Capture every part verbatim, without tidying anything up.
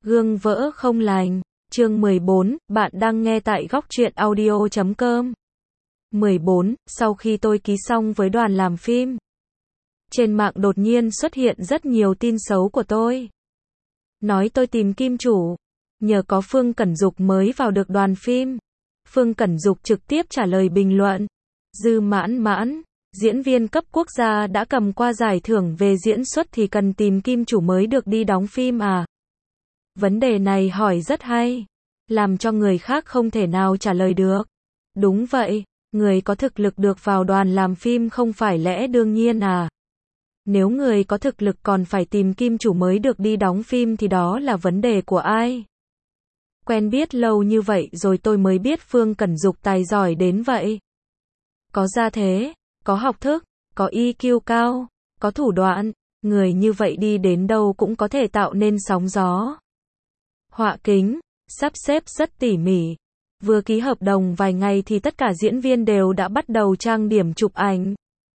Gương vỡ không lành. Chương mười bốn, bạn đang nghe tại góc truyện audio chấm com. mười bốn, sau khi tôi ký xong với đoàn làm phim, trên mạng đột nhiên xuất hiện rất nhiều tin xấu của tôi. Nói tôi tìm kim chủ, nhờ có Phương Cẩn Dục mới vào được đoàn phim. Phương Cẩn Dục trực tiếp trả lời bình luận. Dư Mãn Mãn, diễn viên cấp quốc gia đã cầm qua giải thưởng về diễn xuất thì cần tìm kim chủ mới được đi đóng phim à? Vấn đề này hỏi rất hay, làm cho người khác không thể nào trả lời được. Đúng vậy, người có thực lực được vào đoàn làm phim không phải lẽ đương nhiên à? Nếu người có thực lực còn phải tìm kim chủ mới được đi đóng phim thì đó là vấn đề của ai? Quen biết lâu như vậy rồi tôi mới biết Phương Cẩn Dục tài giỏi đến vậy. Có gia thế, có học thức, có i kiu cao, có thủ đoạn, người như vậy đi đến đâu cũng có thể tạo nên sóng gió. Họa kính, sắp xếp rất tỉ mỉ. Vừa ký hợp đồng vài ngày thì tất cả diễn viên đều đã bắt đầu trang điểm chụp ảnh.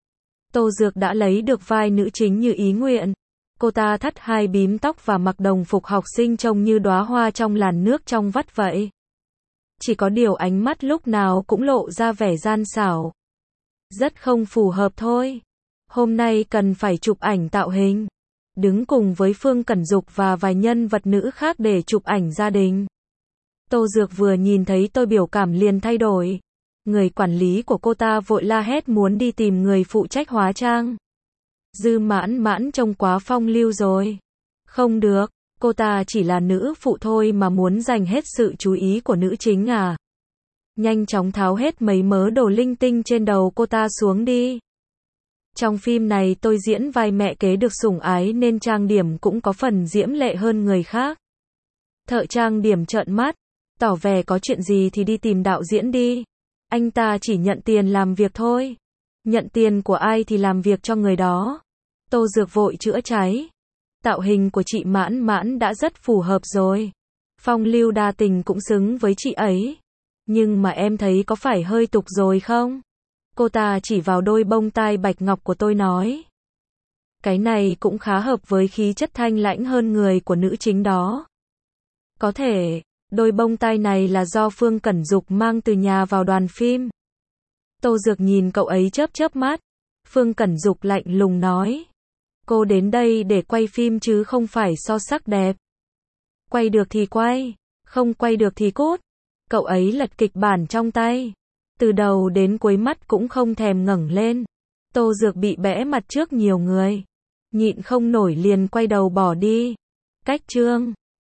Tô Dược đã lấy được vai nữ chính như ý nguyện. Cô ta thắt hai bím tóc và mặc đồng phục học sinh trông như đóa hoa trong làn nước trong vắt vậy. Chỉ có điều ánh mắt lúc nào cũng lộ ra vẻ gian xảo. Rất không phù hợp thôi. Hôm nay cần phải chụp ảnh tạo hình. Đứng cùng với Phương Cẩn Dục và vài nhân vật nữ khác để chụp ảnh gia đình. Tô Dược vừa nhìn thấy tôi biểu cảm liền thay đổi. Người quản lý của cô ta vội la hét muốn đi tìm người phụ trách hóa trang. Dư Mãn Mãn trông quá phong lưu rồi. Không được, cô ta chỉ là nữ phụ thôi mà muốn giành hết sự chú ý của nữ chính à? Nhanh chóng tháo hết mấy mớ đồ linh tinh trên đầu cô ta xuống đi. Trong phim này tôi diễn vai mẹ kế được sủng ái nên trang điểm cũng có phần diễm lệ hơn người khác. Thợ trang điểm trợn mắt, tỏ vẻ có chuyện gì thì đi tìm đạo diễn đi. Anh ta chỉ nhận tiền làm việc thôi. Nhận tiền của ai thì làm việc cho người đó. Tô Dược vội chữa cháy. Tạo hình của chị Mãn Mãn đã rất phù hợp rồi. Phong lưu đa tình cũng xứng với chị ấy. Nhưng mà em thấy có phải hơi tục rồi không? Cô ta chỉ vào đôi bông tai bạch ngọc của tôi nói. Cái này cũng khá hợp với khí chất thanh lãnh hơn người của nữ chính đó. Có thể, đôi bông tai này là do Phương Cẩn Dục mang từ nhà vào đoàn phim. Tô Dược nhìn cậu ấy chớp chớp mắt. Phương Cẩn Dục lạnh lùng nói. Cô đến đây để quay phim chứ không phải so sắc đẹp. Quay được thì quay, không quay được thì cút. Cậu ấy lật kịch bản trong tay. Từ đầu đến cuối mắt cũng không thèm ngẩng lên. Tô Dược bị bẽ mặt trước nhiều người. Nhịn không nổi liền quay đầu bỏ đi. Cách chương